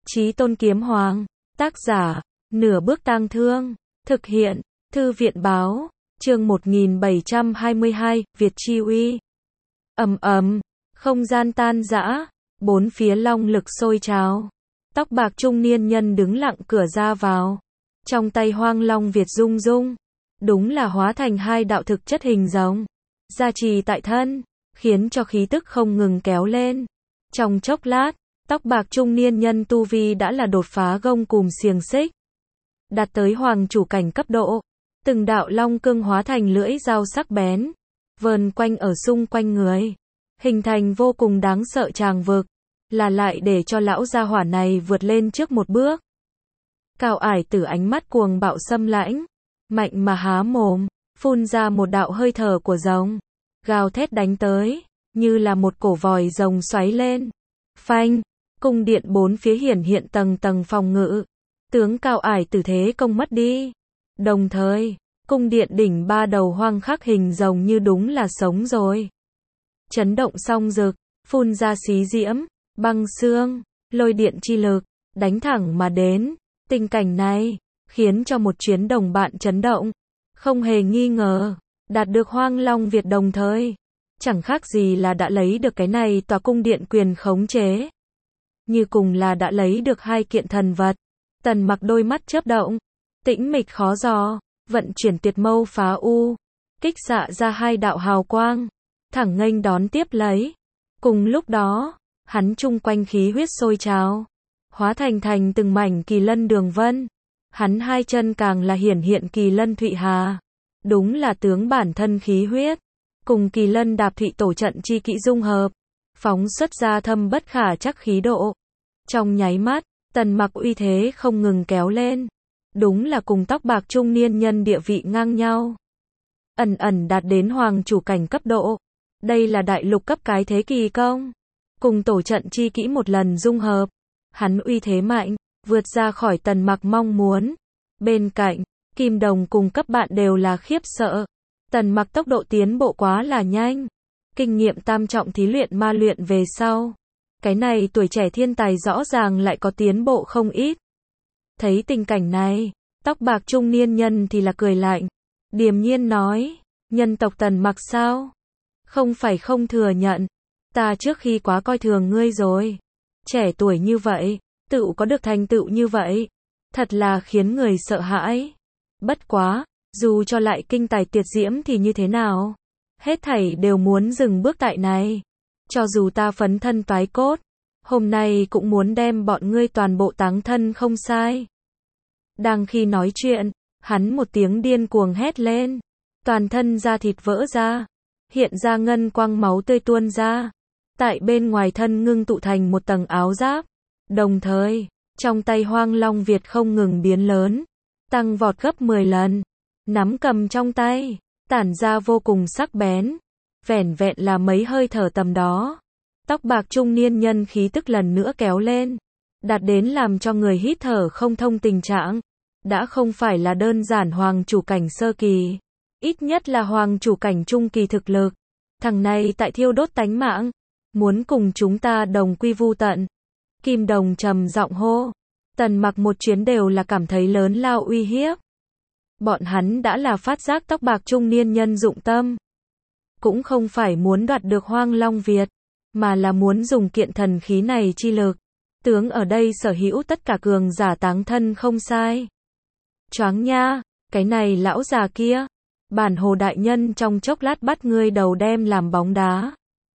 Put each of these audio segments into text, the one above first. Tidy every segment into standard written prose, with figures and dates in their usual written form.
Chí Tôn Kiếm Hoàng. Tác giả, Nửa Bước Tang Thương. Thực hiện, Thư viện Báo. Chương 1722, Việt Chi Uy. Ầm ầm, không gian tan rã, bốn phía long lực sôi trào. Tóc bạc trung niên nhân đứng lặng cửa ra vào. Trong tay Hoang Long Việt rung rung, đúng là hóa thành hai đạo thực chất hình rồng, gia trì tại thân, khiến cho khí tức không ngừng kéo lên. Trong chốc lát, tóc bạc trung niên nhân tu vi đã là đột phá gông cùm xiềng xích, đạt tới hoàng chủ cảnh cấp độ. Từng đạo long cương hóa thành lưỡi dao sắc bén, vờn quanh ở xung quanh người, hình thành vô cùng đáng sợ tràng vực, là lại để cho lão gia hỏa này vượt lên trước một bước. Cao Ải Tử ánh mắt cuồng bạo xâm lãnh, mạnh mà há mồm, phun ra một đạo hơi thở của rồng, gào thét đánh tới, như là một cổ vòi rồng xoáy lên. Phanh, cung điện bốn phía hiển hiện tầng tầng phòng ngự, tướng Cao Ải Tử thế công mất đi. Đồng thời, cung điện đỉnh ba đầu hoang khắc hình rồng như đúng là sống rồi. Chấn động song rực, phun ra xí diễm, băng xương, lôi điện chi lực, đánh thẳng mà đến. Tình cảnh này, khiến cho một chuyến đồng bạn chấn động. Không hề nghi ngờ, đạt được Hoang Long Việt đồng thời. Chẳng khác gì là đã lấy được cái này tòa cung điện quyền khống chế. Như cùng là đã lấy được hai kiện thần vật. Tần Mặc đôi mắt chớp động, tĩnh mịch khó dò, vận chuyển tuyệt mâu phá u, kích xạ ra hai đạo hào quang, thẳng nghênh đón tiếp lấy. Cùng lúc đó, hắn chung quanh khí huyết sôi trào, hóa thành từng mảnh kỳ lân đường vân. Hắn hai chân càng là hiển hiện kỳ lân Thụy Hà, đúng là tướng bản thân khí huyết, cùng kỳ lân đạp thụy tổ trận chi kỹ dung hợp, phóng xuất ra thâm bất khả trắc khí độ. Trong nháy mắt, Tần Mặc uy thế không ngừng kéo lên, đúng là cùng tóc bạc trung niên nhân địa vị ngang nhau, ẩn ẩn đạt đến hoàng chủ cảnh cấp độ. Đây là đại lục cấp cái thế kỳ công, cùng tổ trận chi kỹ một lần dung hợp, hắn uy thế mạnh, vượt ra khỏi Tần Mặc mong muốn. Bên cạnh, Kim Đồng cùng cấp bạn đều là khiếp sợ. Tần Mặc tốc độ tiến bộ quá là nhanh, kinh nghiệm tam trọng thí luyện ma luyện về sau, cái này tuổi trẻ thiên tài rõ ràng lại có tiến bộ không ít. Thấy tình cảnh này, tóc bạc trung niên nhân thì là cười lạnh, điềm nhiên nói, nhân tộc Tần Mặc sao? Không phải không thừa nhận, ta trước khi quá coi thường ngươi rồi. Trẻ tuổi như vậy, tự có được thành tựu như vậy, thật là khiến người sợ hãi. Bất quá, dù cho lại kinh tài tuyệt diễm thì như thế nào? Hết thảy đều muốn dừng bước tại này. Cho dù ta phấn thân toái cốt, hôm nay cũng muốn đem bọn ngươi toàn bộ táng thân không sai. Đang khi nói chuyện, hắn một tiếng điên cuồng hét lên, toàn thân da thịt vỡ ra, hiện ra ngân quang máu tươi tuôn ra, tại bên ngoài thân ngưng tụ thành một tầng áo giáp. Đồng thời, trong tay Hoang Long Việt không ngừng biến lớn, tăng vọt gấp 10 lần, nắm cầm trong tay, tản ra vô cùng sắc bén. Vẻn vẹn là mấy hơi thở tầm đó, tóc bạc trung niên nhân khí tức lần nữa kéo lên, đạt đến làm cho người hít thở không thông tình trạng. Đã không phải là đơn giản hoàng chủ cảnh sơ kỳ, ít nhất là hoàng chủ cảnh trung kỳ thực lực. Thằng này tại thiêu đốt tánh mạng, muốn cùng chúng ta đồng quy vu tận. Kim Đồng trầm giọng hô. Tần Mặc một chuyến đều là cảm thấy lớn lao uy hiếp. Bọn hắn đã là phát giác tóc bạc trung niên nhân dụng tâm, cũng không phải muốn đoạt được Hoang Long Việt, mà là muốn dùng kiện thần khí này chi lực. Tướng ở đây sở hữu tất cả cường giả táng thân không sai. Choáng nha, cái này lão già kia, bản hồ đại nhân trong chốc lát bắt ngươi đầu đem làm bóng đá.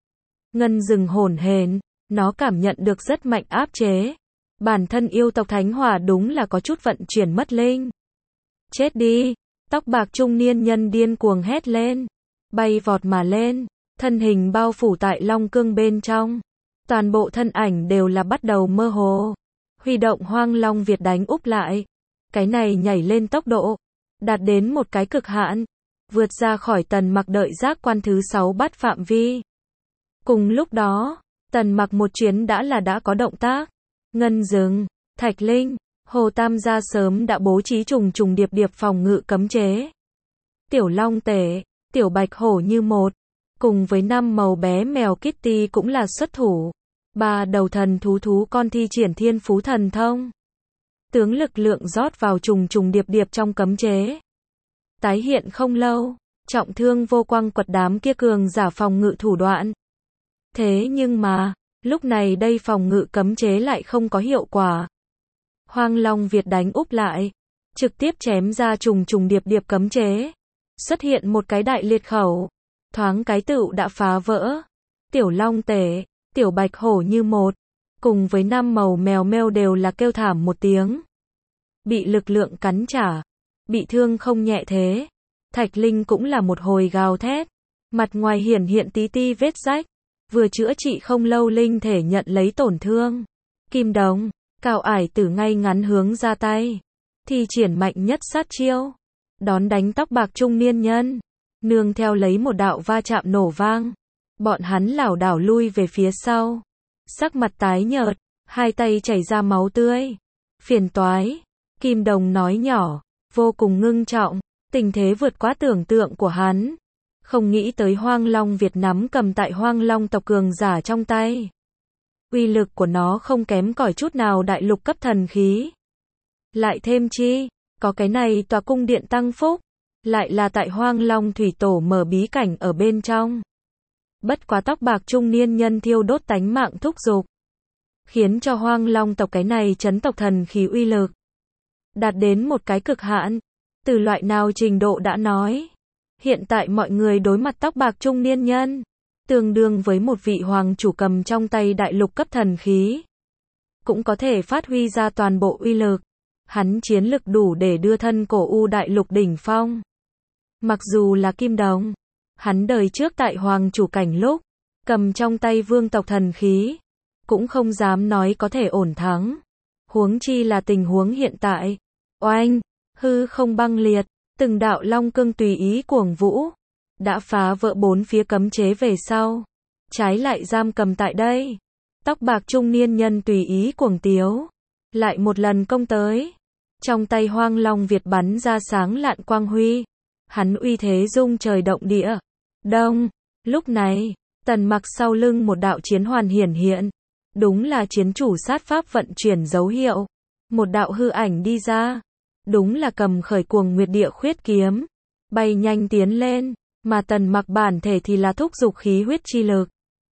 Ngân rừng hổn hển, nó cảm nhận được rất mạnh áp chế. Bản thân yêu tộc Thánh Hỏa đúng là có chút vận chuyển mất linh. Chết đi, tóc bạc trung niên nhân điên cuồng hét lên, bay vọt mà lên, thân hình bao phủ tại long cương bên trong. Toàn bộ thân ảnh đều là bắt đầu mơ hồ. Huy động Hoang Long Việt đánh úp lại. Cái này nhảy lên tốc độ, đạt đến một cái cực hạn, vượt ra khỏi Tần Mặc đợi giác quan thứ 6 bắt phạm vi. Cùng lúc đó, Tần Mặc một chuyến đã có động tác. Ngân rừng, Thạch Linh, Hồ Tam gia sớm đã bố trí trùng trùng điệp điệp phòng ngự cấm chế. Tiểu Long Tể, Tiểu Bạch Hổ như một, cùng với 5 màu bé mèo Kitty cũng là xuất thủ. Ba đầu thần thú con thi triển thiên phú thần thông. Tướng lực lượng rót vào trùng trùng điệp điệp trong cấm chế. Tái hiện không lâu, trọng thương vô quang quật đám kia cường giả phòng ngự thủ đoạn. Thế nhưng mà, lúc này đây phòng ngự cấm chế lại không có hiệu quả. Hoang Long Việt đánh úp lại, trực tiếp chém ra trùng trùng điệp điệp cấm chế. Xuất hiện một cái đại liệt khẩu, thoáng cái tựu đã phá vỡ. Tiểu Long Tể, Tiểu Bạch Hổ như một, cùng với 5 màu mèo meo đều là kêu thảm một tiếng. Bị lực lượng cắn trả, bị thương không nhẹ thế. Thạch Linh cũng là một hồi gào thét, mặt ngoài hiển hiện tí ti vết rách, vừa chữa trị không lâu linh thể nhận lấy tổn thương. Kim Đồng, Cao Ải Tử ngay ngắn hướng ra tay, thi triển mạnh nhất sát chiêu, đón đánh tóc bạc trung niên nhân, nương theo lấy một đạo va chạm nổ vang, bọn hắn lảo đảo lui về phía sau, sắc mặt tái nhợt, hai tay chảy ra máu tươi. Phiền toái, Kim Đồng nói nhỏ, vô cùng ngưng trọng, tình thế vượt quá tưởng tượng của hắn. Không nghĩ tới Hoang Long Việt nắm cầm tại Hoang Long tộc cường giả trong tay. Uy lực của nó không kém cỏi chút nào đại lục cấp thần khí. Lại thêm chi, có cái này tòa cung điện tăng phúc, lại là tại Hoang Long thủy tổ mở bí cảnh ở bên trong. Bất quá tóc bạc trung niên nhân thiêu đốt tánh mạng thúc giục, khiến cho Hoang Long tộc cái này chấn tộc thần khí uy lực đạt đến một cái cực hạn. Từ loại nào trình độ đã nói, hiện tại mọi người đối mặt tóc bạc trung niên nhân, tương đương với một vị hoàng chủ cầm trong tay đại lục cấp thần khí, cũng có thể phát huy ra toàn bộ uy lực. Hắn chiến lực đủ để đưa thân cổ u đại lục đỉnh phong. Mặc dù là Kim Đồng, hắn đời trước tại hoàng chủ cảnh lúc, cầm trong tay vương tộc thần khí, cũng không dám nói có thể ổn thắng. Huống chi là tình huống hiện tại. Oanh, hư không băng liệt, từng đạo long cương tùy ý cuồng vũ, đã phá vỡ bốn phía cấm chế về sau, trái lại giam cầm tại đây. Tóc bạc trung niên nhân tùy ý cuồng tiếu, lại một lần công tới. Trong tay Hoang Long Việt bắn ra sáng lạn quang huy, hắn uy thế rung trời động địa. Đông, lúc này, Tần Mặc sau lưng một đạo chiến hoàn hiển hiện, đúng là chiến chủ sát pháp vận chuyển dấu hiệu. Một đạo hư ảnh đi ra, đúng là cầm khởi Cuồng Nguyệt Địa Khuyết kiếm, bay nhanh tiến lên, mà Tần Mặc bản thể thì là thúc dục khí huyết chi lực,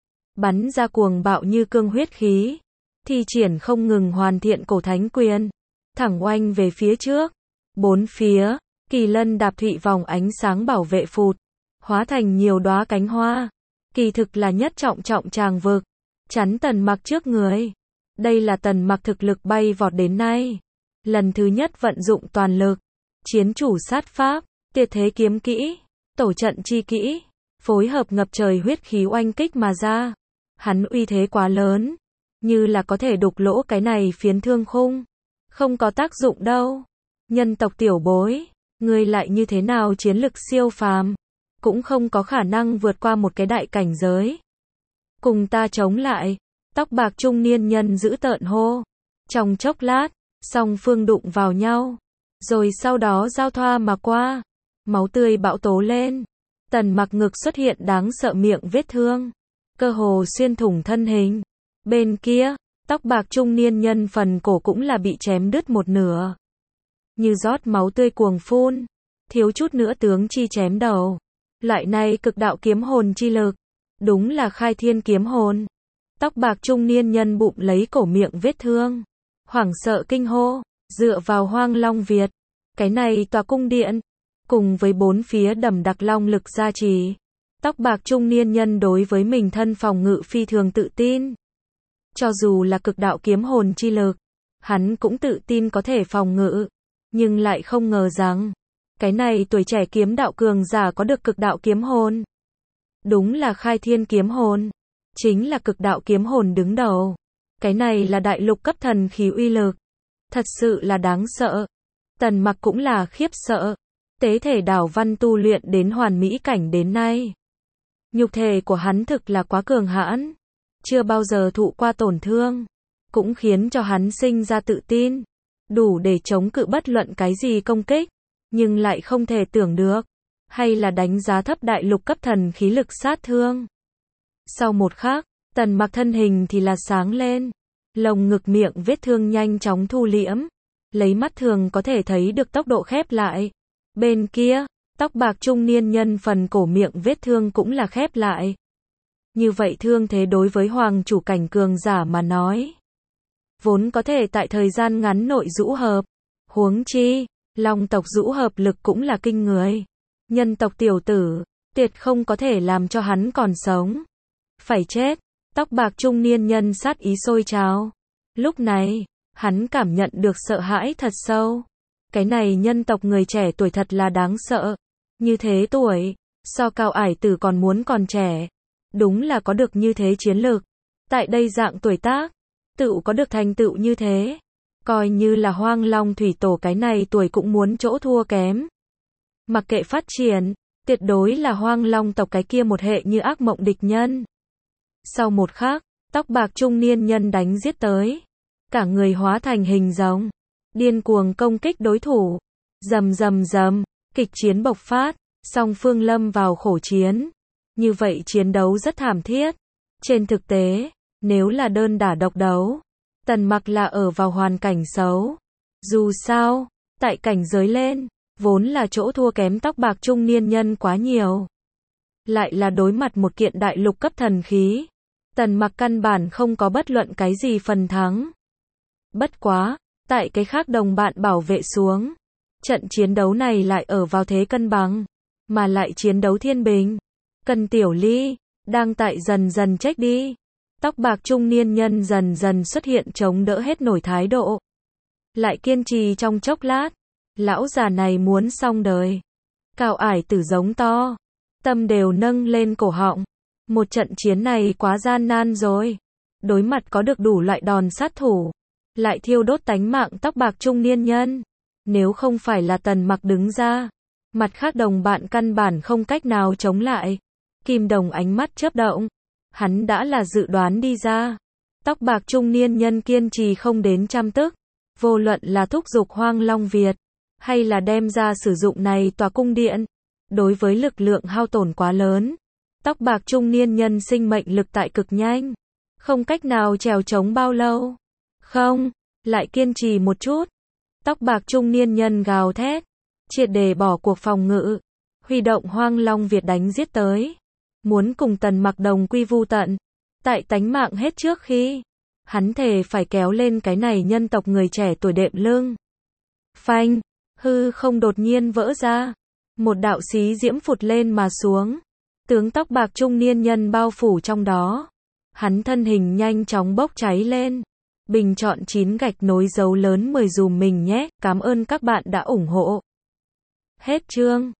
bắn ra cuồng bạo như cương huyết khí, thi triển không ngừng hoàn thiện cổ thánh quyền, thẳng oanh về phía trước. Bốn phía, kỳ lân đạp thụy vòng ánh sáng bảo vệ phụt, hóa thành nhiều đóa cánh hoa, kỳ thực là nhất trọng tràng vực, chắn Tần Mặc trước người. Đây là Tần Mặc thực lực bay vọt đến nay, lần thứ nhất vận dụng toàn lực, chiến chủ sát pháp, tuyệt thế kiếm kỹ, tổ trận chi kỹ, phối hợp ngập trời huyết khí oanh kích mà ra. Hắn uy thế quá lớn, như là có thể đục lỗ cái này phiến thương khung. Không có tác dụng đâu. Nhân tộc tiểu bối, ngươi lại như thế nào chiến lực siêu phàm, cũng không có khả năng vượt qua một cái đại cảnh giới. Cùng ta chống lại. Tóc bạc trung niên nhân giữ tợn hô. Trong chốc lát, song phương đụng vào nhau, rồi sau đó giao thoa mà qua, máu tươi bão tố lên. Tần Mặc ngực xuất hiện đáng sợ miệng vết thương, cơ hồ xuyên thủng thân hình. Bên kia, tóc bạc trung niên nhân phần cổ cũng là bị chém đứt một nửa, như rót máu tươi cuồng phun, thiếu chút nữa tướng chi chém đầu. Loại này cực đạo kiếm hồn chi lực, đúng là khai thiên kiếm hồn. Tóc bạc trung niên nhân bụng lấy cổ miệng vết thương, hoảng sợ kinh hô, dựa vào Hoang Long Việt, cái này tòa cung điện, cùng với bốn phía đầm đặc long lực gia trì, tóc bạc trung niên nhân đối với mình thân phòng ngự phi thường tự tin. Cho dù là cực đạo kiếm hồn chi lực, hắn cũng tự tin có thể phòng ngự, nhưng lại không ngờ rằng, cái này tuổi trẻ kiếm đạo cường giả có được cực đạo kiếm hồn. Đúng là khai thiên kiếm hồn, chính là cực đạo kiếm hồn đứng đầu. Cái này là đại lục cấp thần khí uy lực, thật sự là đáng sợ. Tần Mặc cũng là khiếp sợ. Tế thể đảo văn tu luyện đến hoàn mỹ cảnh đến nay, nhục thể của hắn thực là quá cường hãn, chưa bao giờ thụ qua tổn thương, cũng khiến cho hắn sinh ra tự tin, đủ để chống cự bất luận cái gì công kích, nhưng lại không thể tưởng được, hay là đánh giá thấp đại lục cấp thần khí lực sát thương. Sau một khắc, Tần Mặc thân hình thì là sáng lên. Lồng ngực miệng vết thương nhanh chóng thu liễm. Lấy mắt thường có thể thấy được tốc độ khép lại. Bên kia, tóc bạc trung niên nhân phần cổ miệng vết thương cũng là khép lại. Như vậy thương thế đối với hoàng chủ cảnh cường giả mà nói, vốn có thể tại thời gian ngắn nội rũ hợp. Huống chi, long tộc rũ hợp lực cũng là kinh người. Nhân tộc tiểu tử, tuyệt không có thể làm cho hắn còn sống. Phải chết. Tóc bạc trung niên nhân sát ý sôi trào. Lúc này, hắn cảm nhận được sợ hãi thật sâu. Cái này nhân tộc người trẻ tuổi thật là đáng sợ. Như thế tuổi, so Cao Ải Tử còn muốn còn trẻ. Đúng là có được như thế chiến lược. Tại đây dạng tuổi tác, tựu có được thành tựu như thế. Coi như là Hoang Long Thủy Tổ cái này tuổi cũng muốn chỗ thua kém. Mặc kệ phát triển, tuyệt đối là Hoang Long tộc cái kia một hệ như ác mộng địch nhân. Sau một khắc, tóc bạc trung niên nhân đánh giết tới. Cả người hóa thành hình rồng, điên cuồng công kích đối thủ. Rầm rầm rầm, kịch chiến bộc phát, song phương lâm vào khổ chiến. Như vậy chiến đấu rất thảm thiết. Trên thực tế, nếu là đơn đả độc đấu, Tần Mặc là ở vào hoàn cảnh xấu. Dù sao, tại cảnh giới lên, vốn là chỗ thua kém tóc bạc trung niên nhân quá nhiều. Lại là đối mặt một kiện đại lục cấp thần khí. Tần Mặc căn bản không có bất luận cái gì phần thắng. Bất quá, tại cái khác đồng bạn bảo vệ xuống, trận chiến đấu này lại ở vào thế cân bằng, mà lại chiến đấu thiên bình. Cần Tiểu Ly đang tại dần dần chết đi. Tóc bạc trung niên nhân dần dần xuất hiện chống đỡ hết nổi thái độ. Lại kiên trì trong chốc lát, lão già này muốn xong đời. Cao Ải Tử giống to, tâm đều nâng lên cổ họng. Một trận chiến này quá gian nan rồi. Đối mặt có được đủ loại đòn sát thủ, lại thiêu đốt tánh mạng tóc bạc trung niên nhân. Nếu không phải là Tần Mặc đứng ra, mặt khác đồng bạn căn bản không cách nào chống lại. Kim Đồng ánh mắt chớp động, hắn đã là dự đoán đi ra. Tóc bạc trung niên nhân kiên trì không đến trăm tức, vô luận là thúc giục Hoang Long Việt, hay là đem ra sử dụng này tòa cung điện, đối với lực lượng hao tổn quá lớn. Tóc bạc trung niên nhân sinh mệnh lực tại cực nhanh, không cách nào trèo chống bao lâu. Không, lại kiên trì một chút. Tóc bạc trung niên nhân gào thét, triệt để bỏ cuộc phòng ngự, huy động Hoang Long Việt đánh giết tới, muốn cùng Tần Mặc đồng quy vu tận. Tại tánh mạng hết trước khi, hắn thề phải kéo lên cái này nhân tộc người trẻ tuổi đệm lưng. Phanh, hư không đột nhiên vỡ ra, một đạo xí diễm phụt lên mà xuống, tướng tóc bạc trung niên nhân bao phủ trong đó. Hắn thân hình nhanh chóng bốc cháy lên. Bình chọn 9 gạch nối dấu lớn 10 dùm mình nhé. Cảm ơn các bạn đã ủng hộ. Hết chương.